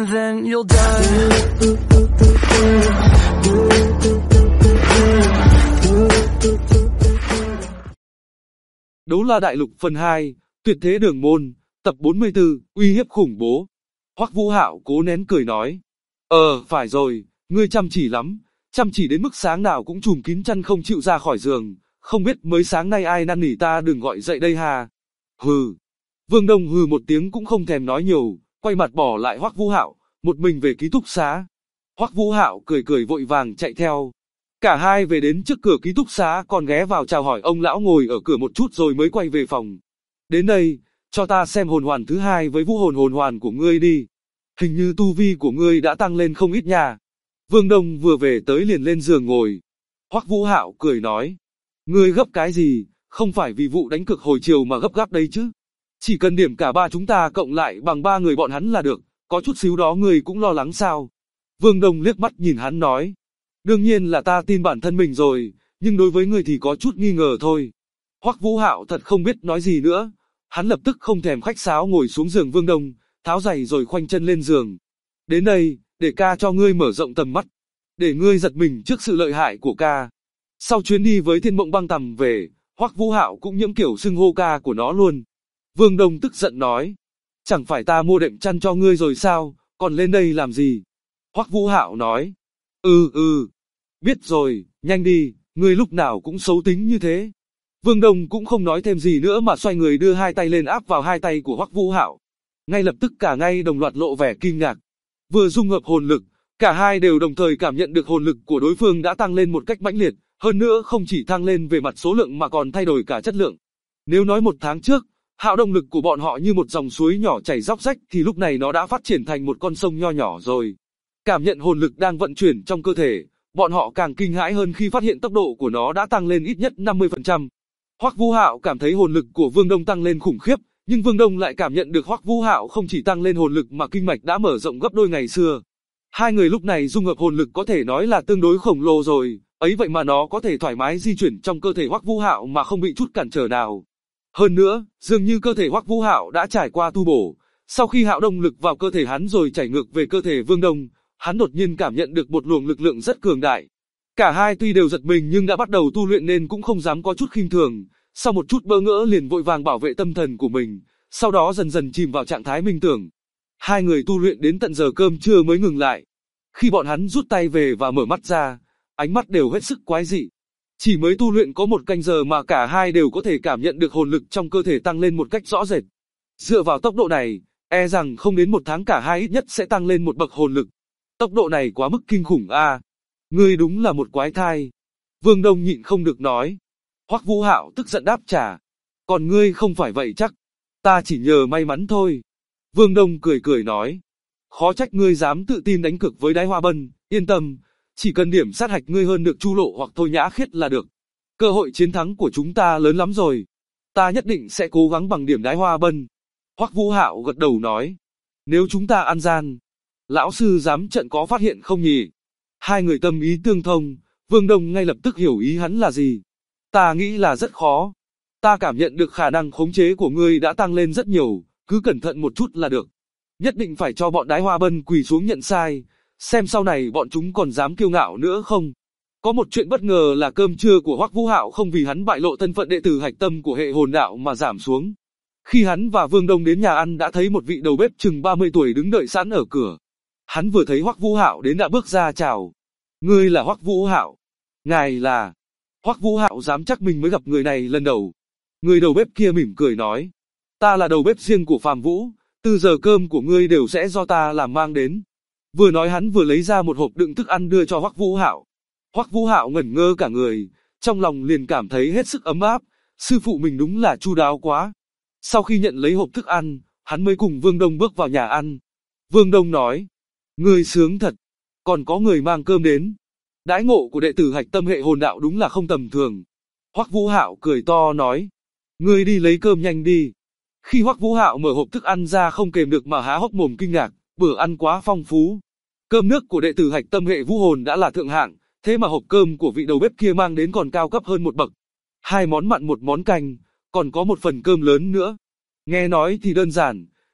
and then you'll die. Đấu La Đại Lục phần 2, Tuyệt Thế Đường Môn, tập 44, uy hiếp khủng bố. Hoắc Vũ Hạo cố nén cười nói. Phải rồi, ngươi chăm chỉ lắm, chăm chỉ đến mức sáng nào cũng trùm kín chăn không chịu ra khỏi giường, không biết mới sáng nay ai năn nỉ ta đừng gọi dậy đây hà. Hừ. Vương Đông hừ một tiếng cũng không thèm nói nhiều, quay mặt bỏ lại Hoắc Vũ Hạo, một mình về ký túc xá. Hoắc Vũ Hạo cười cười vội vàng chạy theo. Cả hai về đến trước cửa ký túc xá còn ghé vào chào hỏi ông lão ngồi ở cửa một chút rồi mới quay về phòng. Đến đây, cho ta xem hồn hoàn thứ hai với vũ hồn hoàn của ngươi đi. Hình như tu vi của ngươi đã tăng lên không ít nha. Vương Đông vừa về tới liền lên giường ngồi. Hoắc Vũ Hạo cười nói. Ngươi gấp cái gì, không phải vì vụ đánh cực hồi chiều mà gấp gáp đấy chứ. Chỉ cần điểm cả ba chúng ta cộng lại bằng 3 người bọn hắn là được, có chút xíu đó ngươi cũng lo lắng sao. Vương Đông liếc mắt nhìn hắn nói. Đương nhiên là ta tin bản thân mình rồi, nhưng đối với ngươi thì có chút nghi ngờ thôi. Hoắc Vũ Hạo thật không biết nói gì nữa. Hắn lập tức không thèm khách sáo ngồi xuống giường Vương Đông, tháo giày rồi khoanh chân lên giường. Đến đây, để ca cho ngươi mở rộng tầm mắt. Để ngươi giật mình trước sự lợi hại của ca. Sau chuyến đi với Thiên Mộng Băng Tầm về, Hoắc Vũ Hạo cũng nhiễm kiểu xưng hô ca của nó luôn. Vương Đông tức giận nói. Chẳng phải ta mua đệm chăn cho ngươi rồi sao, còn lên đây làm gì? Hoắc Vũ Hạo nói. Biết rồi, nhanh đi, ngươi lúc nào cũng xấu tính như thế. Vương Đông cũng không nói thêm gì nữa mà xoay người đưa hai tay lên áp vào hai tay của Hoắc Vũ Hạo. Ngay lập tức cả ngay đồng loạt lộ vẻ kinh ngạc. Vừa dung hợp hồn lực, cả hai đều đồng thời cảm nhận được hồn lực của đối phương đã tăng lên một cách mãnh liệt, hơn nữa không chỉ tăng lên về mặt số lượng mà còn thay đổi cả chất lượng. Nếu nói 1 tháng trước, hạo động lực của bọn họ như một dòng suối nhỏ chảy róc rách thì lúc này nó đã phát triển thành một con sông nho nhỏ rồi. Cảm nhận hồn lực đang vận chuyển trong cơ thể, bọn họ càng kinh hãi hơn khi phát hiện tốc độ của nó đã tăng lên ít nhất 50%. Hoắc Vũ Hạo cảm thấy hồn lực của Vương Đông tăng lên khủng khiếp, nhưng Vương Đông lại cảm nhận được Hoắc Vũ Hạo không chỉ tăng lên hồn lực mà kinh mạch đã mở rộng gấp đôi ngày xưa. Hai người lúc này dung hợp hồn lực có thể nói là tương đối khổng lồ rồi, ấy vậy mà nó có thể thoải mái di chuyển trong cơ thể Hoắc Vũ Hạo mà không bị chút cản trở nào. Hơn nữa, dường như cơ thể Hoắc Vũ Hạo đã trải qua tu bổ, sau khi hạo động lực vào cơ thể hắn rồi chảy ngược về cơ thể Vương Đông, hắn đột nhiên cảm nhận được một luồng lực lượng rất cường đại. Cả hai tuy đều giật mình nhưng đã bắt đầu tu luyện nên cũng không dám có chút khinh thường, sau một chút bỡ ngỡ liền vội vàng bảo vệ tâm thần của mình, sau đó dần dần chìm vào trạng thái minh tưởng. Hai người tu luyện đến tận giờ cơm trưa mới ngừng lại. Khi bọn hắn rút tay về và mở mắt ra, ánh mắt đều hết sức quái dị. Chỉ mới tu luyện có 1 canh giờ mà cả hai đều có thể cảm nhận được hồn lực trong cơ thể tăng lên một cách rõ rệt. Dựa vào tốc độ này, e rằng không đến 1 tháng cả hai ít nhất sẽ tăng lên một bậc hồn lực. Tốc độ này quá mức kinh khủng a. Ngươi đúng là một quái thai. Vương Đông nhịn không được nói. Hoắc Vũ Hạo tức giận đáp trả. Còn ngươi không phải vậy chắc. Ta chỉ nhờ may mắn thôi. Vương Đông cười cười nói. Khó trách ngươi dám tự tin đánh cược với Đái Hoa Bân, yên tâm. Chỉ cần điểm sát hạch ngươi hơn được Chu Lộ hoặc Thôi Nhã Khiết là được. Cơ hội chiến thắng của chúng ta lớn lắm rồi. Ta nhất định sẽ cố gắng bằng điểm Đái Hoa Bân. Hoắc Vũ Hạo gật đầu nói. Nếu chúng ta ăn gian, lão sư dám trận có phát hiện không nhỉ? Hai người tâm ý tương thông, Vương Đông ngay lập tức hiểu ý hắn là gì. Ta nghĩ là rất khó. Ta cảm nhận được khả năng khống chế của ngươi đã tăng lên rất nhiều, cứ cẩn thận một chút là được. Nhất định phải cho bọn Đái Hoa Bân quỳ xuống nhận sai, xem sau này bọn chúng còn dám kiêu ngạo nữa không. Có một chuyện bất ngờ là cơm trưa của Hoắc Vũ Hạo không vì hắn bại lộ thân phận đệ tử hạch tâm của hệ hồn đạo mà giảm xuống. Khi hắn và Vương Đông đến nhà ăn đã thấy một vị đầu bếp chừng 30 tuổi đứng đợi sẵn ở cửa. Hắn vừa thấy Hoắc Vũ Hạo đến đã bước ra chào. Ngươi là Hoắc Vũ Hạo? Ngài là... Hoắc Vũ Hạo dám chắc mình mới gặp người này lần đầu. Người đầu bếp kia mỉm cười nói. Ta là đầu bếp riêng của Phàm Vũ, từ giờ cơm của ngươi đều sẽ do ta làm mang đến. Vừa nói hắn vừa lấy ra một hộp đựng thức ăn đưa cho Hoắc Vũ Hạo. Hoắc Vũ Hạo ngẩn ngơ cả người, trong lòng liền cảm thấy hết sức ấm áp, sư phụ mình đúng là chu đáo quá. Sau khi nhận lấy hộp thức ăn, hắn mới cùng Vương Đông bước vào nhà ăn. Vương Đông nói, ngươi sướng thật, còn có người mang cơm đến. Đãi ngộ của đệ tử hạch tâm hệ hồn đạo đúng là không tầm thường. Hoắc Vũ Hạo cười to nói, ngươi đi lấy cơm nhanh đi. Khi Hoắc Vũ Hạo mở hộp thức ăn ra không kềm được mà há hốc mồm kinh ngạc, bữa ăn quá phong phú. Cơm nước của đệ tử hạch tâm hệ vũ hồn đã là thượng hạng, thế mà hộp cơm của vị đầu bếp kia mang đến còn cao cấp hơn một bậc. 2 món mặn 1 món canh, còn có một phần cơm lớn nữa. Nghe nói thì đơn giản,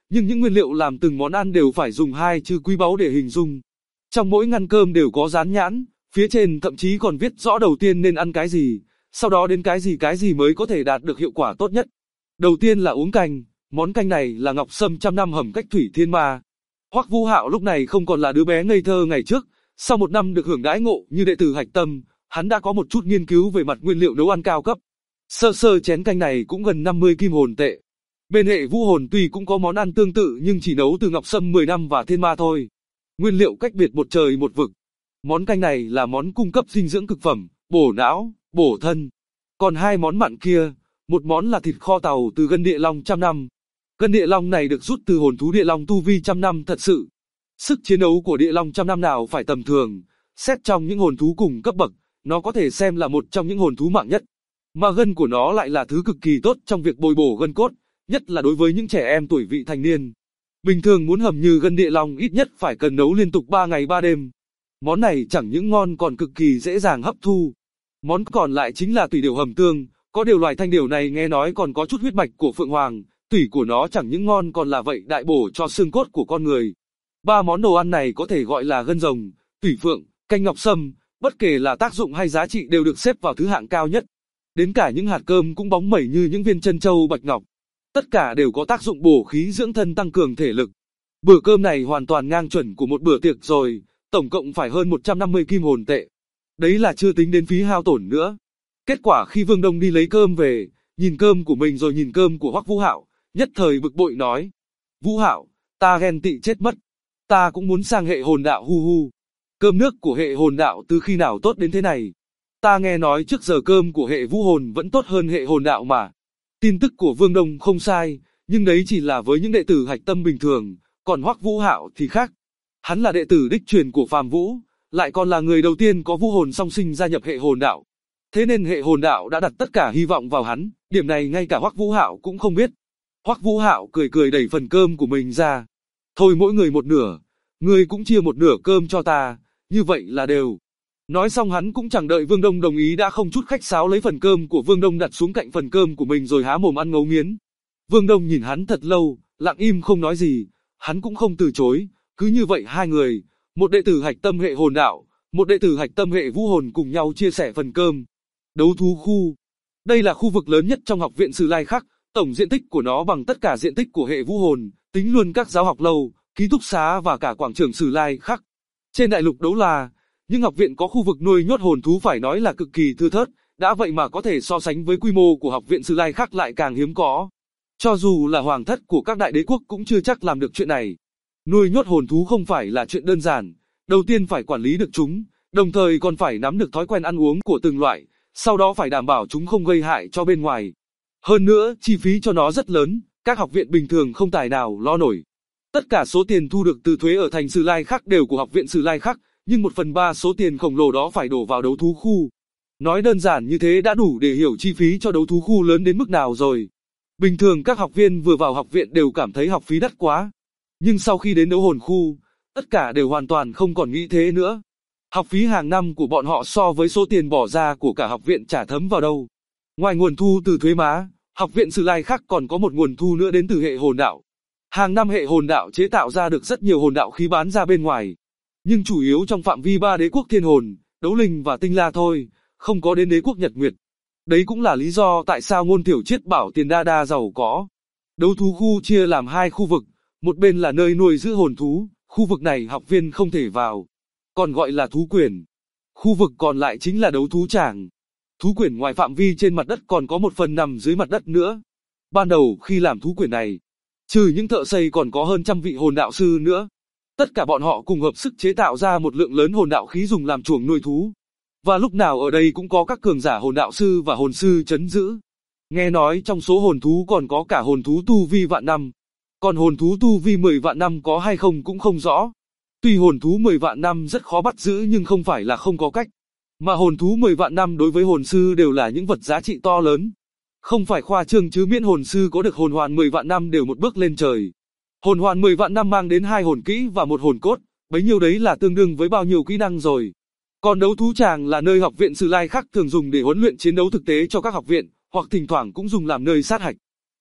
nhưng những nguyên liệu làm từng món ăn đều phải dùng hai chữ quý báu để hình dung. Trong mỗi ngăn cơm đều có dán nhãn, phía trên thậm chí còn viết rõ đầu tiên nên ăn cái gì, sau đó đến cái gì mới có thể đạt được hiệu quả tốt nhất. Đầu tiên là uống canh, món canh này là ngọc sâm trăm năm hầm cách thủy thiên ma. Hoắc Vũ Hạo lúc này không còn là đứa bé ngây thơ ngày trước, sau một năm được hưởng đãi ngộ như đệ tử Hạch Tâm, hắn đã có một chút nghiên cứu về mặt nguyên liệu nấu ăn cao cấp. Sơ sơ chén canh này cũng gần 50 kim hồn tệ. Bên hệ vũ hồn tuy cũng có món ăn tương tự nhưng chỉ nấu từ ngọc sâm 10 năm và thiên ma thôi. Nguyên liệu cách biệt một trời một vực. Món canh này là món cung cấp dinh dưỡng cực phẩm, bổ não, bổ thân. Còn hai món mặn kia, một món là thịt kho tàu từ gân địa long trăm năm. Gân địa long này được rút từ hồn thú địa long tu vi trăm năm thật sự. Sức chiến đấu của địa long trăm năm nào phải tầm thường, xét trong những hồn thú cùng cấp bậc, nó có thể xem là một trong những hồn thú mạnh nhất. Mà gân của nó lại là thứ cực kỳ tốt trong việc bồi bổ gân cốt, nhất là đối với những trẻ em tuổi vị thành niên. Bình thường muốn hầm như gân địa long ít nhất phải cần nấu liên tục 3 ngày 3 đêm. Món này chẳng những ngon còn cực kỳ dễ dàng hấp thu. Món còn lại chính là tùy điểu hầm tương, có điều loài thanh điểu này nghe nói còn có chút huyết mạch của phượng hoàng, tủy của nó chẳng những ngon còn là vậy đại bổ cho xương cốt của con người. Ba món đồ ăn này có thể gọi là gân rồng, tủy phượng, canh ngọc sâm, bất kể là tác dụng hay giá trị đều được xếp vào thứ hạng cao nhất. Đến cả những hạt cơm cũng bóng mẩy như những viên chân châu bạch ngọc. Tất cả đều có tác dụng bổ khí dưỡng thân tăng cường thể lực. Bữa cơm này hoàn toàn ngang chuẩn của một bữa tiệc rồi, tổng cộng phải hơn 150 kim hồn tệ. Đấy là chưa tính đến phí hao tổn nữa. Kết quả khi Vương Đông đi lấy cơm về, nhìn cơm của mình rồi nhìn cơm của Hoắc Vũ Hạo, nhất thời bực bội nói: Vũ Hạo, ta ghen tị chết mất. Ta cũng muốn sang hệ hồn đạo hu hu. Cơm nước của hệ hồn đạo từ khi nào tốt đến thế này? Ta nghe nói trước giờ cơm của hệ vũ hồn vẫn tốt hơn hệ hồn đạo mà. Tin tức của Vương Đông không sai, nhưng đấy chỉ là với những đệ tử Hạch Tâm bình thường, còn Hoắc Vũ Hạo thì khác. Hắn là đệ tử đích truyền của Phàm Vũ, lại còn là người đầu tiên có vũ hồn song sinh gia nhập hệ hồn đạo. Thế nên hệ hồn đạo đã đặt tất cả hy vọng vào hắn, điểm này ngay cả Hoắc Vũ Hạo cũng không biết. Hoắc Vũ Hạo cười cười đẩy phần cơm của mình ra. Thôi mỗi người một nửa, ngươi cũng chia một nửa cơm cho ta, như vậy là đều. Nói xong hắn cũng chẳng đợi Vương Đông đồng ý đã không chút khách sáo lấy phần cơm của Vương Đông đặt xuống cạnh phần cơm của mình rồi há mồm ăn ngấu nghiến. Vương Đông nhìn hắn thật lâu, lặng im không nói gì, hắn cũng không từ chối, cứ như vậy hai người, một đệ tử Hạch Tâm hệ hồn đạo, một đệ tử Hạch Tâm hệ vũ hồn cùng nhau chia sẻ phần cơm. Đấu thú khu. Đây là khu vực lớn nhất trong học viện Sử Lai Khắc, tổng diện tích của nó bằng tất cả diện tích của hệ vũ hồn, tính luôn các giáo học lâu, ký túc xá và cả quảng trường Sử Lai Khắc. Trên đại lục Đấu La, nhưng học viện có khu vực nuôi nhốt hồn thú phải nói là cực kỳ thưa thớt, đã vậy mà có thể so sánh với quy mô của học viện Sử Lai Khắc lại càng hiếm có. Cho dù là hoàng thất của các đại đế quốc cũng chưa chắc làm được chuyện này. Nuôi nhốt hồn thú không phải là chuyện đơn giản, đầu tiên phải quản lý được chúng, đồng thời còn phải nắm được thói quen ăn uống của từng loại, sau đó phải đảm bảo chúng không gây hại cho bên ngoài. Hơn nữa, chi phí cho nó rất lớn, các học viện bình thường không tài nào lo nổi. Tất cả số tiền thu được từ thuế ở thành Sử Lai Khắc đều của học viện Sử Lai Khắc, nhưng 1/3 số tiền khổng lồ đó phải đổ vào đấu thú khu. Nói đơn giản như thế đã đủ để hiểu chi phí cho đấu thú khu lớn đến mức nào rồi. Bình thường các học viên vừa vào học viện đều cảm thấy học phí đắt quá. Nhưng sau khi đến đấu hồn khu, tất cả đều hoàn toàn không còn nghĩ thế nữa. Học phí hàng năm của bọn họ so với số tiền bỏ ra của cả học viện chả thấm vào đâu. Ngoài nguồn thu từ thuế má, học viện Sử Lai Khắc còn có một nguồn thu nữa đến từ hệ hồn đạo. Hàng năm hệ hồn đạo chế tạo ra được rất nhiều hồn đạo khí bán ra bên ngoài. Nhưng chủ yếu trong phạm vi 3 đế quốc thiên hồn, đấu linh và tinh la thôi, không có đến đế quốc Nhật Nguyệt. Đấy cũng là lý do tại sao Ngôn Tiểu Chiết bảo Tiền Đa Đa giàu có. Đấu thú khu chia làm hai khu vực, một bên là nơi nuôi giữ hồn thú, khu vực này học viên không thể vào, còn gọi là thú quyển. Khu vực còn lại chính là đấu thú tràng. Thú quyển ngoài phạm vi trên mặt đất còn có một phần nằm dưới mặt đất nữa. Ban đầu khi làm thú quyển này, trừ những thợ xây còn có hơn trăm vị hồn đạo sư nữa. Tất cả bọn họ cùng hợp sức chế tạo ra một lượng lớn hồn đạo khí dùng làm chuồng nuôi thú. Và lúc nào ở đây cũng có các cường giả hồn đạo sư và hồn sư trấn giữ. Nghe nói trong số hồn thú còn có cả hồn thú tu vi vạn năm. Còn hồn thú tu vi 10 vạn năm có hay không cũng không rõ. Tuy hồn thú 10 vạn năm rất khó bắt giữ nhưng không phải là không có cách. Mà hồn thú 10 vạn năm đối với hồn sư đều là những vật giá trị to lớn. Không phải khoa trương chứ miễn hồn sư có được hồn hoàn 10 vạn năm đều một bước lên trời. Hồn hoàn 10 vạn năm mang đến 2 hồn kỹ và 1 hồn cốt, bấy nhiêu đấy là tương đương với bao nhiêu kỹ năng rồi. Còn đấu thú tràng là nơi học viện Sử Lai Khắc thường dùng để huấn luyện chiến đấu thực tế cho các học viện, hoặc thỉnh thoảng cũng dùng làm nơi sát hạch.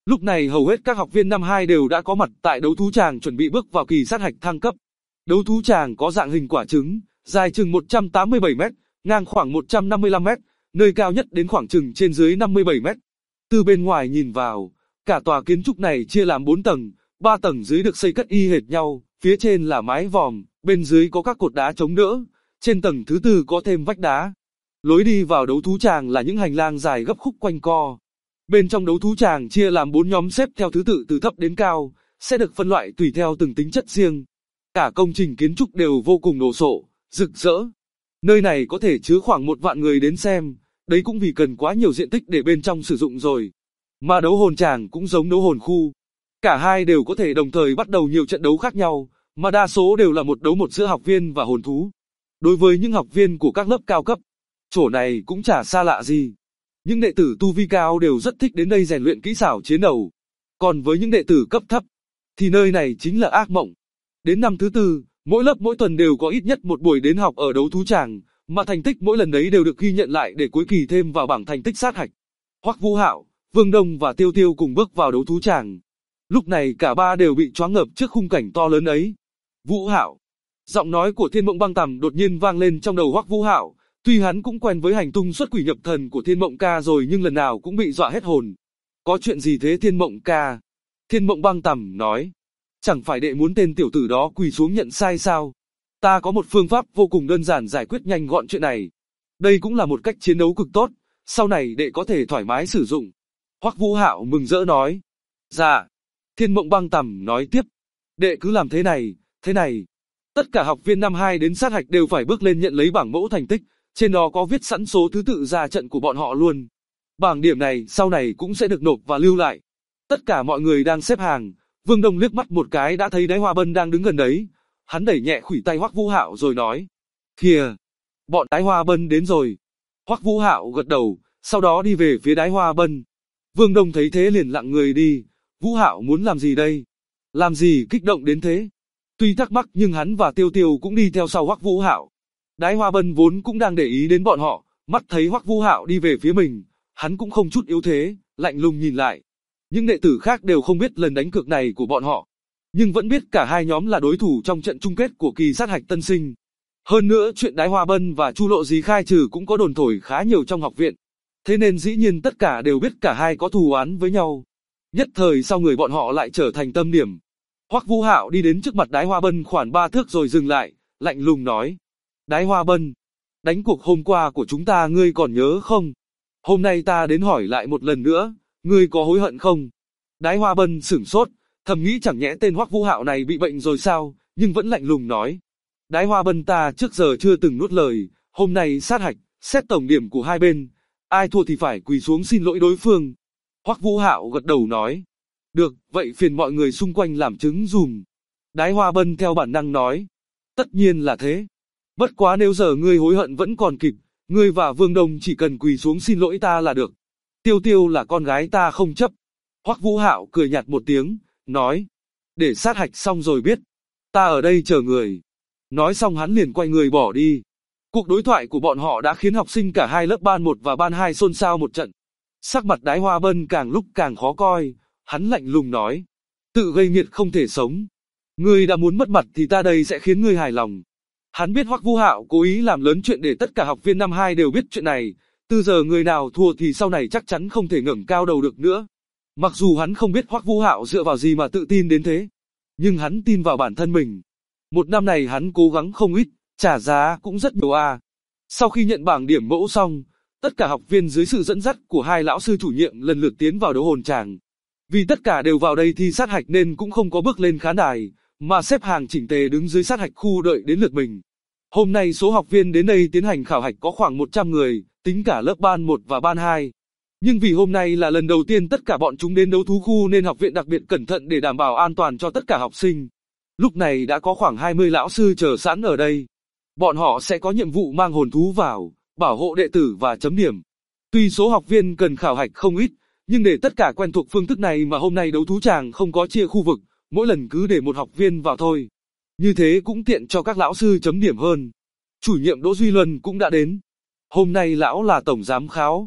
Lúc này hầu hết các học viên năm 2 đều đã có mặt tại đấu thú tràng chuẩn bị bước vào kỳ sát hạch thăng cấp. Đấu thú tràng có dạng hình quả trứng, dài chừng 187 mét, ngang khoảng 155 mét, nơi cao nhất đến khoảng chừng trên dưới 57 mét. Từ bên ngoài nhìn vào, cả tòa kiến trúc này chia làm 4 tầng, 3 tầng dưới được xây cất y hệt nhau, phía trên là mái vòm, bên dưới có các cột đá chống đỡ, trên tầng thứ tư có thêm vách đá. Lối đi vào đấu thú tràng là những hành lang dài gấp khúc quanh co. Bên trong đấu thú tràng chia làm 4 nhóm xếp theo thứ tự từ thấp đến cao, sẽ được phân loại tùy theo từng tính chất riêng. Cả công trình kiến trúc đều vô cùng đồ sộ, rực rỡ. Nơi này có thể chứa khoảng 1 vạn người đến xem, đấy cũng vì cần quá nhiều diện tích để bên trong sử dụng rồi. Mà đấu hồn tràng cũng giống đấu hồn khu. Cả hai đều có thể đồng thời bắt đầu nhiều trận đấu khác nhau, mà đa số đều là một đấu một giữa học viên và hồn thú. Đối với những học viên của các lớp cao cấp, chỗ này cũng chả xa lạ gì. Những đệ tử tu vi cao đều rất thích đến đây rèn luyện kỹ xảo chiến đấu. Còn với những đệ tử cấp thấp, thì nơi này chính là ác mộng. Đến năm thứ tư, mỗi lớp mỗi tuần đều có ít nhất một buổi đến học ở đấu thú tràng, mà thành tích mỗi lần đấy đều được ghi nhận lại để cuối kỳ thêm vào bảng thành tích sát hạch. Hoắc Vũ Hạo, Vương Đông và Tiêu Tiêu cùng bước vào đấu thú tràng. Lúc này cả ba đều bị choáng ngợp trước khung cảnh to lớn ấy. Vũ Hạo. Giọng nói của Thiên Mộng Băng Tầm đột nhiên vang lên trong đầu Hoắc Vũ Hạo. Tuy hắn cũng quen với hành tung xuất quỷ nhập thần của Thiên Mộng ca rồi nhưng lần nào cũng bị dọa hết hồn. Có chuyện gì thế Thiên Mộng ca? Thiên Mộng Băng Tầm nói. Chẳng phải đệ muốn tên tiểu tử đó quỳ xuống nhận sai sao? Ta có một phương pháp vô cùng đơn giản giải quyết nhanh gọn chuyện này. Đây cũng là một cách chiến đấu cực tốt, sau này đệ có thể thoải mái sử dụng. Hoắc Vũ Hạo mừng rỡ nói. Dạ. Thiên Mộng Băng Tầm nói tiếp. Đệ cứ làm thế này, thế này. Tất cả học viên năm 2 đến sát hạch đều phải bước lên nhận lấy bảng mẫu thành tích, trên đó có viết sẵn số thứ tự ra trận của bọn họ luôn. Bảng điểm này sau này cũng sẽ được nộp và lưu lại. Tất cả mọi người đang xếp hàng, Vương Đông liếc mắt một cái đã thấy Đái Hoa Bân đang đứng gần đấy. Hắn đẩy nhẹ khuỷu tay Hoắc Vũ Hạo rồi nói. Kìa, bọn Đái Hoa Bân đến rồi. Hoắc Vũ Hạo gật đầu, sau đó đi về phía Đái Hoa Bân. Vương Đông thấy thế liền lặng người đi. Vũ Hạo muốn làm gì đây? Làm gì kích động đến thế? Tuy thắc mắc nhưng hắn và Tiêu Tiêu cũng đi theo sau Hoắc Vũ Hạo. Đái Hoa Bân vốn cũng đang để ý đến bọn họ, mắt thấy Hoắc Vũ Hạo đi về phía mình, hắn cũng không chút yếu thế, lạnh lùng nhìn lại. Những đệ tử khác đều không biết lần đánh cược này của bọn họ, nhưng vẫn biết cả hai nhóm là đối thủ trong trận chung kết của kỳ sát hạch tân sinh. Hơn nữa chuyện Đái Hoa Bân và Chu Lộ Dí khai trừ cũng có đồn thổi khá nhiều trong học viện. Thế nên dĩ nhiên tất cả đều biết cả hai có thù oán với nhau. Nhất thời sau người bọn họ lại trở thành tâm điểm. Hoắc Vũ Hạo đi đến trước mặt Đái Hoa Bân khoảng 3 thước rồi dừng lại, lạnh lùng nói. Đái Hoa Bân, đánh cuộc hôm qua của chúng ta ngươi còn nhớ không? Hôm nay ta đến hỏi lại một lần nữa, ngươi có hối hận không? Đái Hoa Bân sửng sốt, thầm nghĩ chẳng nhẽ tên Hoắc Vũ Hạo này bị bệnh rồi sao, nhưng vẫn lạnh lùng nói. Đái Hoa Bân ta trước giờ chưa từng nuốt lời, hôm nay sát hạch, xét tổng điểm của hai bên, ai thua thì phải quỳ xuống xin lỗi đối phương. Hoắc Vũ Hạo gật đầu nói. Được, vậy phiền mọi người xung quanh làm chứng dùm. Đái Hoa Bân theo bản năng nói. Tất nhiên là thế. Bất quá nếu giờ ngươi hối hận vẫn còn kịp, ngươi và Vương Đông chỉ cần quỳ xuống xin lỗi ta là được. Tiêu Tiêu là con gái ta không chấp. Hoắc Vũ Hạo cười nhạt một tiếng, nói. Để sát hạch xong rồi biết. Ta ở đây chờ người. Nói xong hắn liền quay người bỏ đi. Cuộc đối thoại của bọn họ đã khiến học sinh cả hai lớp ban 1 và ban 2 xôn xao một trận. Sắc mặt Đái Hoa Bân càng lúc càng khó coi, hắn lạnh lùng nói. Tự gây nghiệt không thể sống. Ngươi đã muốn mất mặt thì ta đây sẽ khiến ngươi hài lòng. Hắn biết Hoắc Vũ Hạo cố ý làm lớn chuyện để tất cả học viên năm 2 đều biết chuyện này. Từ giờ người nào thua thì sau này chắc chắn không thể ngẩng cao đầu được nữa. Mặc dù hắn không biết Hoắc Vũ Hạo dựa vào gì mà tự tin đến thế, nhưng hắn tin vào bản thân mình. Một năm này hắn cố gắng không ít, trả giá cũng rất nhiều à. Sau khi nhận bảng điểm mẫu xong, tất cả học viên dưới sự dẫn dắt của hai lão sư chủ nhiệm lần lượt tiến vào đấu hồn tràng. Vì tất cả đều vào đây thi sát hạch nên cũng không có bước lên khán đài, mà xếp hàng chỉnh tề đứng dưới sát hạch khu đợi đến lượt mình. Hôm nay số học viên đến đây tiến hành khảo hạch có khoảng 100 người, tính cả lớp ban 1 và ban 2. Nhưng vì hôm nay là lần đầu tiên tất cả bọn chúng đến đấu thú khu nên học viện đặc biệt cẩn thận để đảm bảo an toàn cho tất cả học sinh. Lúc này đã có khoảng 20 lão sư chờ sẵn ở đây. Bọn họ sẽ có nhiệm vụ mang hồn thú vào, bảo hộ đệ tử và chấm điểm. Tuy số học viên cần khảo hạch không ít, nhưng để tất cả quen thuộc phương thức này mà hôm nay đấu thú tràng không có chia khu vực, mỗi lần cứ để một học viên vào thôi. Như thế cũng tiện cho các lão sư chấm điểm hơn. Chủ nhiệm Đỗ Duy Luân cũng đã đến. Hôm nay lão là tổng giám khảo.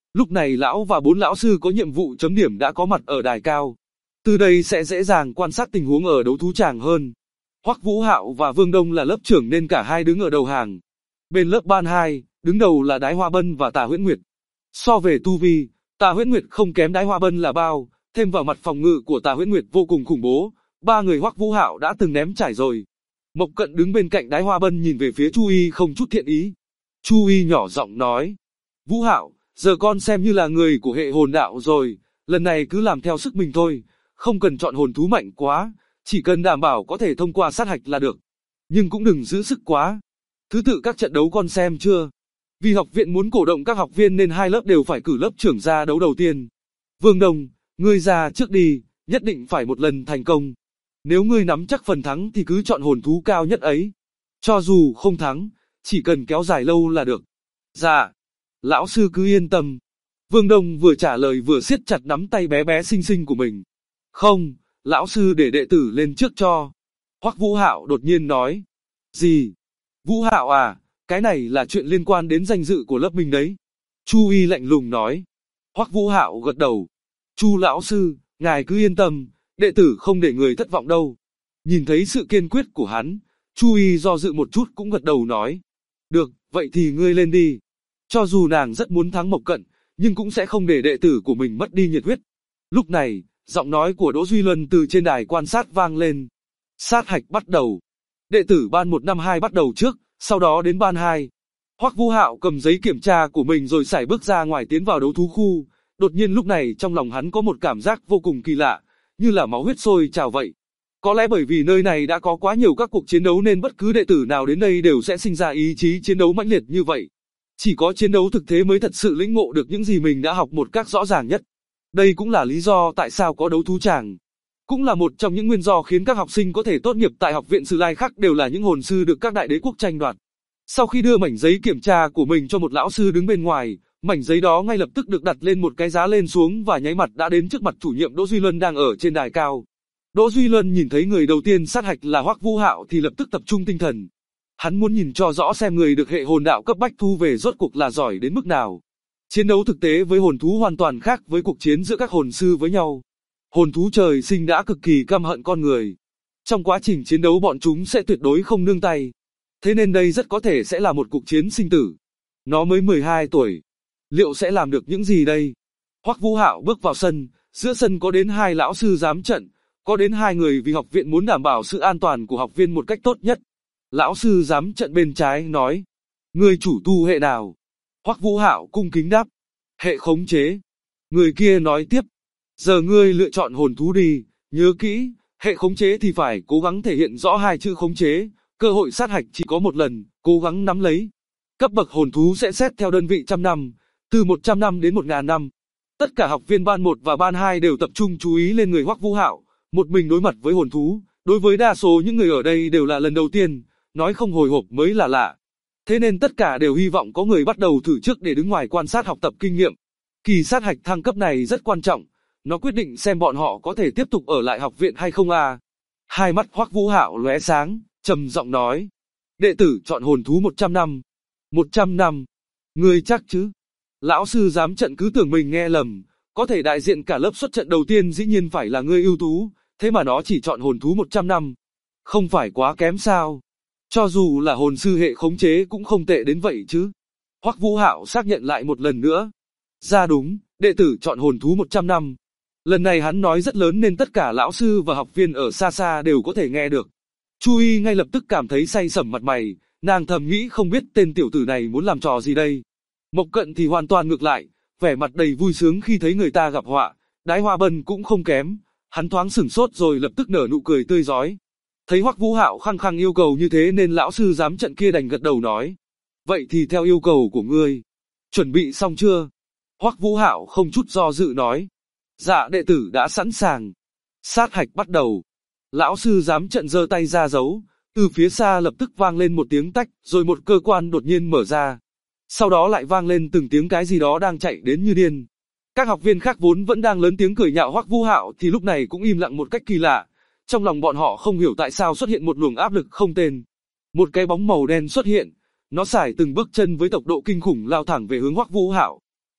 Lúc này lão và 4 lão sư có nhiệm vụ chấm điểm đã có mặt ở đài cao. Từ đây sẽ dễ dàng quan sát tình huống ở đấu thú tràng hơn. Hoắc Vũ Hạo và Vương Đông là lớp trưởng nên cả hai đứng ở đầu hàng. Bên lớp ban 2, đứng đầu là Đái Hoa Bân và Tà Huyễn Nguyệt. So về tu vi, Tà Huyễn Nguyệt không kém Đái Hoa Bân là bao, thêm vào mặt phòng ngự của Tà Huyễn Nguyệt vô cùng khủng bố, ba người Hoắc Vũ Hạo đã từng ném trải rồi. Mộc Cận đứng bên cạnh Đái Hoa Bân nhìn về phía Chu Y không chút thiện ý. Chu Y nhỏ giọng nói: "Vũ Hạo, giờ con xem như là người của hệ hồn đạo rồi, lần này cứ làm theo sức mình thôi, không cần chọn hồn thú mạnh quá, chỉ cần đảm bảo có thể thông qua sát hạch là được. Nhưng cũng đừng giữ sức quá. Thứ tự các trận đấu con xem chưa? Vì học viện muốn cổ động các học viên nên hai lớp đều phải cử lớp trưởng ra đấu đầu tiên. Vương Đông, ngươi ra trước đi, nhất định phải một lần thành công. Nếu ngươi nắm chắc phần thắng thì cứ chọn hồn thú cao nhất ấy. Cho dù không thắng, chỉ cần kéo dài lâu là được." "Dạ, lão sư cứ yên tâm." Vương Đông vừa trả lời vừa siết chặt nắm tay bé bé xinh xinh của mình. "Không, lão sư để đệ tử lên trước cho." Hoắc Vũ Hạo đột nhiên nói. "Gì? Vũ Hạo à, cái này là chuyện liên quan đến danh dự của lớp mình đấy." Chu Y lạnh lùng nói. Hoắc Vũ Hạo gật đầu. "Chu lão sư, ngài cứ yên tâm, đệ tử không để người thất vọng đâu." Nhìn thấy sự kiên quyết của hắn, Chu Y do dự một chút cũng gật đầu nói. "Được, vậy thì ngươi lên đi." Cho dù nàng rất muốn thắng Mộc Cận, nhưng cũng sẽ không để đệ tử của mình mất đi nhiệt huyết. Lúc này, giọng nói của Đỗ Duy Luân từ trên đài quan sát vang lên. Sát hạch bắt đầu. Đệ tử ban 1 năm 2 bắt đầu trước, sau đó đến ban 2. Hoắc Vũ Hạo cầm giấy kiểm tra của mình rồi sải bước ra ngoài tiến vào đấu thú khu. Đột nhiên lúc này trong lòng hắn có một cảm giác vô cùng kỳ lạ, như là máu huyết sôi trào vậy. Có lẽ bởi vì nơi này đã có quá nhiều các cuộc chiến đấu nên bất cứ đệ tử nào đến đây đều sẽ sinh ra ý chí chiến đấu mãnh liệt như vậy. Chỉ có chiến đấu thực tế mới thật sự lĩnh ngộ được những gì mình đã học một cách rõ ràng nhất. Đây cũng là lý do tại sao có đấu thú tràng. Cũng là một trong những nguyên do khiến các học sinh có thể tốt nghiệp tại học viện Sử Lai Khắc đều là những hồn sư được các đại đế quốc tranh đoạt. Sau khi đưa mảnh giấy kiểm tra của mình cho một lão sư đứng bên ngoài, mảnh giấy đó ngay lập tức được đặt lên một cái giá lên xuống và nháy mặt đã đến trước mặt chủ nhiệm Đỗ Duy Luân đang ở trên đài cao. Đỗ Duy Luân nhìn thấy người đầu tiên sát hạch là Hoắc Vũ Hạo thì lập tức tập trung tinh thần. Hắn muốn nhìn cho rõ xem người được hệ hồn đạo cấp bách thu về rốt cuộc là giỏi đến mức nào. Chiến đấu thực tế với hồn thú hoàn toàn khác với cuộc chiến giữa các hồn sư với nhau. Hồn thú trời sinh đã cực kỳ căm hận con người. Trong quá trình chiến đấu bọn chúng sẽ tuyệt đối không nương tay. Thế nên đây rất có thể sẽ là một cuộc chiến sinh tử. Nó mới 12 tuổi. Liệu sẽ làm được những gì đây? Hoắc Vũ Hạo bước vào sân, giữa sân có đến 2 lão sư giám trận, có đến 2 người vì học viện muốn đảm bảo sự an toàn của học viên một cách tốt nhất. Lão sư giám trận bên trái nói, người chủ tu hệ nào? Hoắc Vũ Hạo cung kính đáp, hệ khống chế. Người kia nói tiếp, giờ ngươi lựa chọn hồn thú đi, nhớ kỹ, hệ khống chế thì phải cố gắng thể hiện rõ 2 chữ khống chế, cơ hội sát hạch chỉ có một lần, cố gắng nắm lấy. Cấp bậc hồn thú sẽ xét theo đơn vị trăm năm, từ 100 năm đến 1000 năm. Tất cả học viên ban 1 và ban 2 đều tập trung chú ý lên người Hoắc Vũ Hạo, một mình đối mặt với hồn thú, đối với đa số những người ở đây đều là lần đầu tiên, nói không hồi hộp mới là lạ. Thế nên tất cả đều hy vọng có người bắt đầu thử trước để đứng ngoài quan sát học tập kinh nghiệm. Kỳ sát hạch thăng cấp này rất quan trọng, nó quyết định xem bọn họ có thể tiếp tục ở lại học viện hay không à. Hai mắt Hoắc Vũ Hạo lóe sáng, trầm giọng nói, đệ tử chọn hồn thú 100 năm. 100 năm? Ngươi chắc chứ? Lão sư giám trận cứ tưởng mình nghe lầm, có thể đại diện cả lớp xuất trận đầu tiên dĩ nhiên phải là ngươi ưu tú, thế mà nó chỉ chọn hồn thú 100 năm. Không phải quá kém sao? Cho dù là hồn sư hệ khống chế cũng không tệ đến vậy chứ. Hoắc Vũ Hạo xác nhận lại một lần nữa. Ra đúng, đệ tử chọn hồn thú 100 năm. Lần này hắn nói rất lớn nên tất cả lão sư và học viên ở xa xa đều có thể nghe được. Chu Y ngay lập tức cảm thấy say sẩm mặt mày, nàng thầm nghĩ không biết tên tiểu tử này muốn làm trò gì đây. Mộc Cận thì hoàn toàn ngược lại, vẻ mặt đầy vui sướng khi thấy người ta gặp họa. Đái Hoa Bân cũng không kém, hắn thoáng sửng sốt rồi lập tức nở nụ cười tươi rói. Thấy Hoắc Vũ Hạo khăng khăng yêu cầu như thế nên lão sư giám trận kia đành gật đầu nói, vậy thì theo yêu cầu của ngươi. Chuẩn bị xong chưa? Hoắc Vũ Hạo không chút do dự nói, dạ đệ tử đã sẵn sàng. Sát hạch bắt đầu. Lão sư giám trận giơ tay ra dấu, từ phía xa lập tức vang lên một tiếng tách, rồi một cơ quan đột nhiên mở ra. Sau đó lại vang lên từng tiếng cái gì đó đang chạy đến như điên. Các học viên khác vốn vẫn đang lớn tiếng cười nhạo Hoắc Vũ Hạo thì lúc này cũng im lặng một cách kỳ lạ. Trong lòng bọn họ không hiểu tại sao xuất hiện một luồng áp lực không tên. Một cái bóng màu đen xuất hiện, nó sải từng bước chân với tốc độ kinh khủng lao thẳng về hướng Hoắc Vũ Hạo.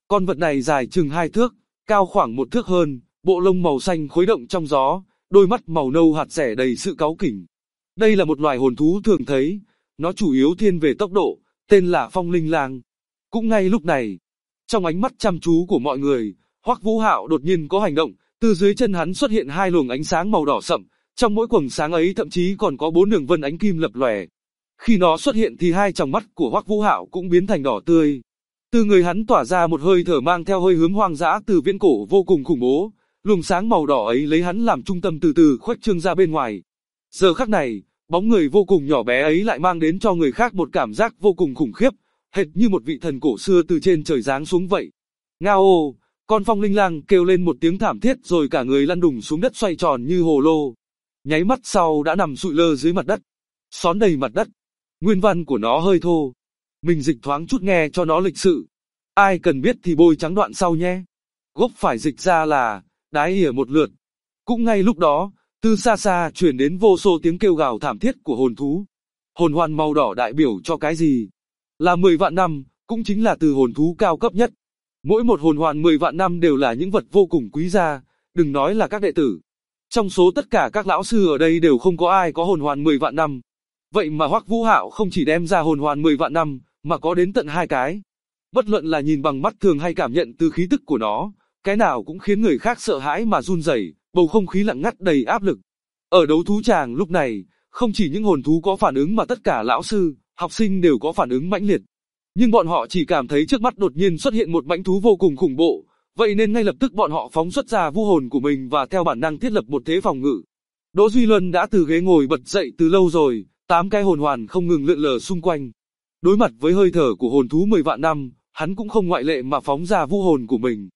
Con vật này dài chừng 2 thước, cao khoảng 1 thước hơn, bộ lông màu xanh khuấy động trong gió, đôi mắt màu nâu hạt rẻ đầy sự cáu kỉnh. Đây là một loài hồn thú thường thấy, nó chủ yếu thiên về tốc độ, tên là Phong Linh Lang. Cũng ngay lúc này, trong ánh mắt chăm chú của mọi người, Hoắc Vũ Hạo đột nhiên có hành động, từ dưới chân hắn xuất hiện 2 luồng ánh sáng màu đỏ sậm, trong mỗi quầng sáng ấy thậm chí còn có 4 đường vân ánh kim lập lòe. Khi nó xuất hiện thì hai tròng mắt của Hoắc Vũ Hạo cũng biến thành đỏ tươi. Từ người hắn tỏa ra một hơi thở mang theo hơi hướng hoang dã từ viễn cổ vô cùng khủng bố, luồng sáng màu đỏ ấy lấy hắn làm trung tâm từ từ khuếch trương ra bên ngoài. Giờ khắc này, bóng người vô cùng nhỏ bé ấy lại mang đến cho người khác một cảm giác vô cùng khủng khiếp, hệt như một vị thần cổ xưa từ trên trời giáng xuống vậy. Ngao ô, con Phong Linh Lang kêu lên một tiếng thảm thiết rồi cả người lăn đùng xuống đất xoay tròn như hồ lô. Nháy mắt sau đã nằm sụi lơ dưới mặt đất, xón đầy mặt đất. Nguyên văn của nó hơi thô. Mình dịch thoáng chút nghe cho nó lịch sự. Ai cần biết thì bôi trắng đoạn sau nhé. Gốc phải dịch ra là, đái ỉa một lượt. Cũng ngay lúc đó, từ xa xa truyền đến vô số tiếng kêu gào thảm thiết của hồn thú. Hồn hoàn màu đỏ đại biểu cho cái gì? Là 10 vạn năm, cũng chính là từ hồn thú cao cấp nhất. Mỗi một hồn hoàn 10 vạn năm đều là những vật vô cùng quý giá, đừng nói là các đệ tử. Trong số tất cả các lão sư ở đây đều không có ai có hồn hoàn 10 vạn năm. Vậy mà Hoắc Vũ Hạo không chỉ đem ra hồn hoàn 10 vạn năm, mà có đến tận 2 cái. Bất luận là nhìn bằng mắt thường hay cảm nhận từ khí tức của nó, cái nào cũng khiến người khác sợ hãi mà run rẩy, bầu không khí lặng ngắt đầy áp lực. Ở đấu thú tràng lúc này, không chỉ những hồn thú có phản ứng mà tất cả lão sư, học sinh đều có phản ứng mãnh liệt. Nhưng bọn họ chỉ cảm thấy trước mắt đột nhiên xuất hiện một mãnh thú vô cùng khủng bố, vậy nên ngay lập tức bọn họ phóng xuất ra vũ hồn của mình và theo bản năng thiết lập một thế phòng ngự. Đỗ Duy Luân đã từ ghế ngồi bật dậy từ lâu rồi, 8 cái hồn hoàn không ngừng lượn lờ xung quanh. Đối mặt với hơi thở của hồn thú 10 vạn năm, hắn cũng không ngoại lệ mà phóng ra vũ hồn của mình.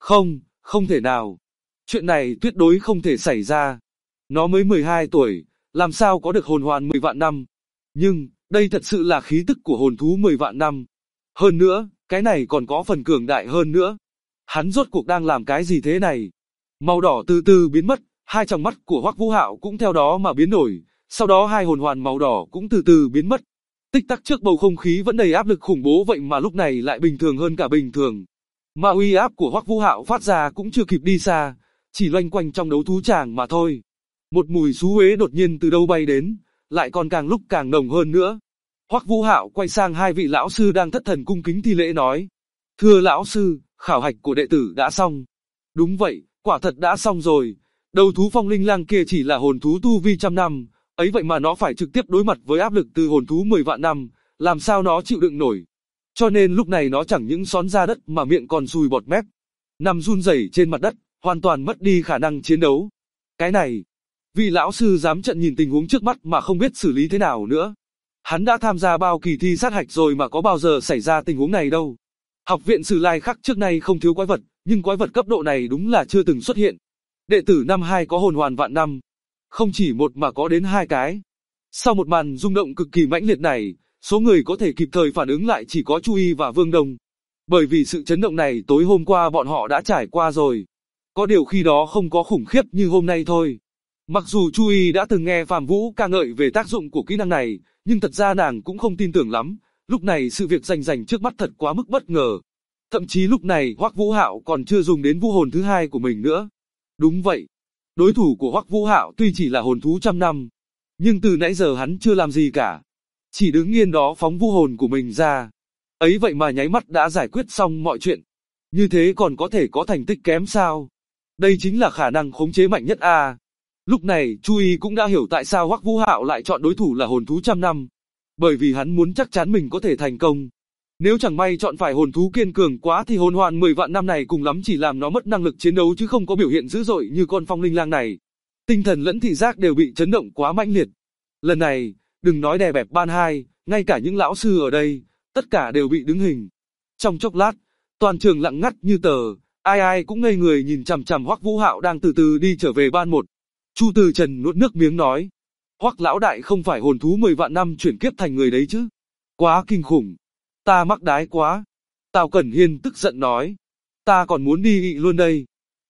Không thể nào. Chuyện này tuyệt đối không thể xảy ra. Nó mới 12 tuổi, làm sao có được hồn hoàn 10 vạn năm. Nhưng, đây thật sự là khí tức của hồn thú 10 vạn năm. Hơn nữa, cái này còn có phần cường đại hơn nữa. Hắn rốt cuộc đang làm cái gì thế này? Màu đỏ từ từ biến mất, hai tròng mắt của Hoắc Vũ Hạo cũng theo đó mà biến đổi, sau đó hai hồn hoàn màu đỏ cũng từ từ biến mất. Tích tắc trước bầu không khí vẫn đầy áp lực khủng bố vậy mà lúc này lại bình thường hơn cả bình thường. Mà uy áp của Hoắc Vũ Hạo phát ra cũng chưa kịp đi xa, chỉ loanh quanh trong đấu thú tràng mà thôi. Một mùi xú uế đột nhiên từ đâu bay đến, lại còn càng lúc càng nồng hơn nữa. Hoắc Vũ Hạo quay sang hai vị lão sư đang thất thần cung kính thi lễ nói: "Thưa lão sư, khảo hạch của đệ tử đã xong." "Đúng vậy, quả thật đã xong rồi. Đầu thú Phong Linh Lang kia chỉ là hồn thú tu vi 100 năm, ấy vậy mà nó phải trực tiếp đối mặt với áp lực từ hồn thú 10 vạn năm, làm sao nó chịu đựng nổi. Cho nên lúc này nó chẳng những xón ra đất mà miệng còn sùi bọt mép, nằm run rẩy trên mặt đất, hoàn toàn mất đi khả năng chiến đấu." Cái này, vị lão sư dám trận nhìn tình huống trước mắt mà không biết xử lý thế nào nữa. Hắn đã tham gia bao kỳ thi sát hạch rồi mà có bao giờ xảy ra tình huống này đâu. Học viện Sử Lai Khắc trước nay không thiếu quái vật, nhưng quái vật cấp độ này đúng là chưa từng xuất hiện. Đệ tử năm 2 có hồn hoàn vạn năm, không chỉ một mà có đến 2 cái. Sau một màn rung động cực kỳ mãnh liệt này, số người có thể kịp thời phản ứng lại chỉ có Chu Y và Vương Đông. Bởi vì sự chấn động này tối hôm qua bọn họ đã trải qua rồi. Có điều khi đó không có khủng khiếp như hôm nay thôi. Mặc dù Chu Y đã từng nghe Phạm Vũ ca ngợi về tác dụng của kỹ năng này, nhưng thật ra nàng cũng không tin tưởng lắm. Lúc này sự việc rành trước mắt thật quá mức bất ngờ. Thậm chí lúc này Hoắc Vũ Hạo còn chưa dùng đến vũ hồn thứ hai của mình nữa. Đúng vậy, đối thủ của Hoắc Vũ Hạo tuy chỉ là hồn thú 100 năm, nhưng từ nãy giờ hắn chưa làm gì cả. Chỉ đứng yên đó phóng vũ hồn của mình ra. Ấy vậy mà nháy mắt đã giải quyết xong mọi chuyện. Như thế còn có thể có thành tích kém sao? Đây chính là khả năng khống chế mạnh nhất a. Lúc này Chu Y cũng đã hiểu tại sao Hoắc Vũ Hạo lại chọn đối thủ là hồn thú 100 năm. Bởi vì hắn muốn chắc chắn mình có thể thành công. Nếu chẳng may chọn phải hồn thú kiên cường quá thì hồn hoàn 10 vạn năm này cùng lắm chỉ làm nó mất năng lực chiến đấu chứ không có biểu hiện dữ dội như con Phong Linh Lang này. Tinh thần lẫn thị giác đều bị chấn động quá mãnh liệt. Lần này, đừng nói đè bẹp ban hai, ngay cả những lão sư ở đây, tất cả đều bị đứng hình. Trong chốc lát, toàn trường lặng ngắt như tờ, ai ai cũng ngây người nhìn chằm chằm Hoắc Vũ Hạo đang từ từ đi trở về ban một. Chu Từ Trần nuốt nước miếng nói: "Hoắc lão đại không phải hồn thú 10 vạn năm chuyển kiếp thành người đấy chứ? Quá kinh khủng. Ta mắc đái quá." Tào Cẩn Hiên tức giận nói: "Ta còn muốn đi ị luôn đây."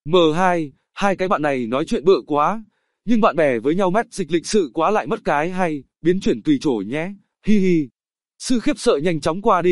M2, hai cái bạn này nói chuyện bựa quá, nhưng bạn bè với nhau mét dịch lịch sự quá lại mất cái hay, biến chuyển tùy chổi nhé, hi hi. Sự khiếp sợ nhanh chóng qua đi,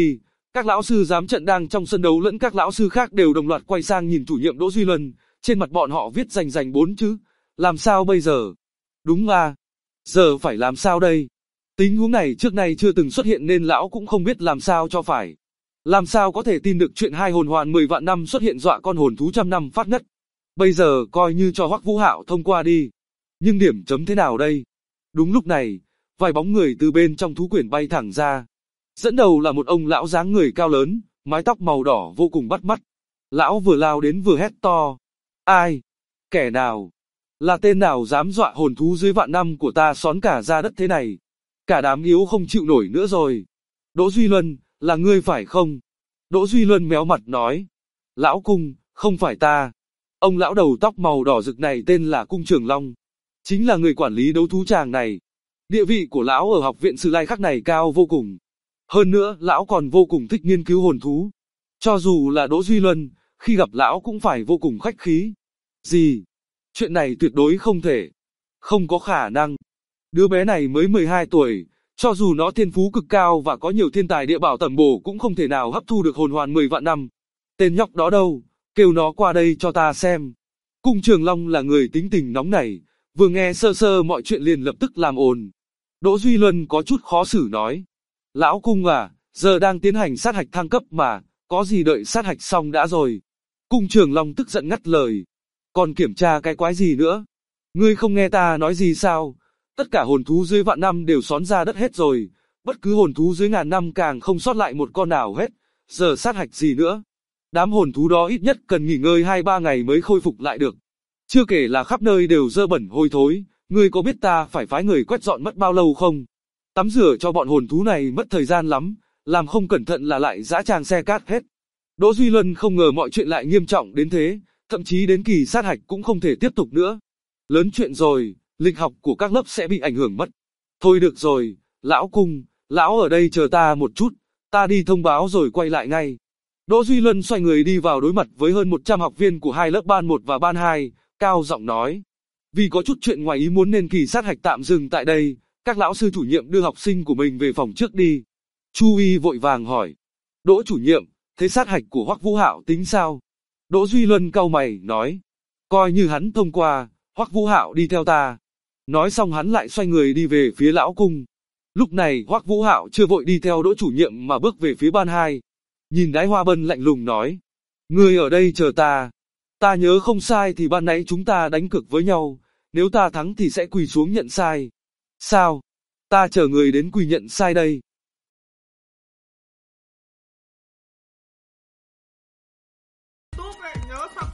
Các lão sư giám trận đang trong sân đấu lẫn các lão sư khác đều đồng loạt quay sang nhìn chủ nhiệm Đỗ Duy Luân, trên mặt bọn họ viết rành 4 chữ. Làm sao bây giờ? Đúng à? Giờ phải làm sao đây? Tình huống này trước nay chưa từng xuất hiện nên lão cũng không biết làm sao cho phải. Làm sao có thể tin được chuyện hai hồn hoàn 10 vạn năm xuất hiện dọa con hồn thú trăm năm phát ngất. Bây giờ coi như cho Hoắc Vũ Hạo thông qua đi. Nhưng điểm chấm thế nào đây? Đúng lúc này, vài bóng người từ bên trong thú quyển bay thẳng ra. Dẫn đầu là một ông lão dáng người cao lớn, mái tóc màu đỏ vô cùng bắt mắt. Lão vừa lao đến vừa hét to. Ai? Kẻ nào? Là tên nào dám dọa hồn thú dưới vạn năm của ta xón cả ra đất thế này? Cả đám yếu không chịu nổi nữa rồi. Đỗ Duy Luân, là ngươi phải không? Đỗ Duy Luân méo mặt nói. Lão Cung, không phải ta. Ông lão đầu tóc màu đỏ rực này tên là Cung Trường Long. Chính là người quản lý đấu thú tràng này. Địa vị của lão ở học viện Sử Lai Khắc này cao vô cùng. Hơn nữa, lão còn vô cùng thích nghiên cứu hồn thú. Cho dù là Đỗ Duy Luân, khi gặp lão cũng phải vô cùng khách khí. Gì? Chuyện này tuyệt đối không thể. Không có khả năng. Đứa bé này mới 12 tuổi, cho dù nó thiên phú cực cao và có nhiều thiên tài địa bảo tầm bổ cũng không thể nào hấp thu được hồn hoàn 10 vạn năm. Tên nhóc đó đâu? Kêu nó qua đây cho ta xem. Cung Trường Long là người tính tình nóng nảy, vừa nghe sơ sơ mọi chuyện liền lập tức làm ồn. Đỗ Duy Luân có chút khó xử nói. Lão Cung à, giờ đang tiến hành sát hạch thăng cấp mà, có gì đợi sát hạch xong đã rồi. Cung Trường Long tức giận ngắt lời. Còn kiểm tra cái quái gì nữa? Ngươi không nghe ta nói gì sao? Tất cả hồn thú dưới vạn năm đều xón ra đất hết rồi, bất cứ hồn thú dưới ngàn năm càng không sót lại một con nào hết, giờ sát hạch gì nữa? Đám hồn thú đó ít nhất cần nghỉ ngơi 2-3 ngày mới khôi phục lại được. Chưa kể là khắp nơi đều dơ bẩn hôi thối, ngươi có biết ta phải phái người quét dọn mất bao lâu không? Tắm rửa cho bọn hồn thú này mất thời gian lắm, làm không cẩn thận là lại dã tràng xe cát hết. Đỗ Duy Luân không ngờ mọi chuyện lại nghiêm trọng đến thế, thậm chí đến kỳ sát hạch cũng không thể tiếp tục nữa. Lớn chuyện rồi, lịch học của các lớp sẽ bị ảnh hưởng mất. Thôi được rồi, lão Cung, lão ở đây chờ ta một chút, ta đi thông báo rồi quay lại ngay. Đỗ Duy Luân xoay người đi vào đối mặt với hơn 100 học viên của hai lớp ban 1 và ban 2, cao giọng nói. Vì có chút chuyện ngoài ý muốn nên kỳ sát hạch tạm dừng tại đây, các lão sư chủ nhiệm đưa học sinh của mình về phòng trước đi. Chu Y vội vàng hỏi. Đỗ chủ nhiệm, thế sát hạch của Hoắc Vũ Hạo tính sao? Đỗ Duy Luân cau mày, nói. Coi như hắn thông qua, Hoắc Vũ Hạo đi theo ta. Nói xong hắn lại xoay người đi về phía lão Cung. Lúc này Hoắc Vũ Hạo chưa vội đi theo Đỗ chủ nhiệm mà bước về phía ban 2. Nhìn Đái Hoa Bân lạnh lùng nói. Ngươi ở đây chờ ta. Ta nhớ không sai thì ban nãy chúng ta đánh cược với nhau. Nếu ta thắng thì sẽ quỳ xuống nhận sai. Sao? Ta chờ người đến quỳ nhận sai đây. Túp lại nhớ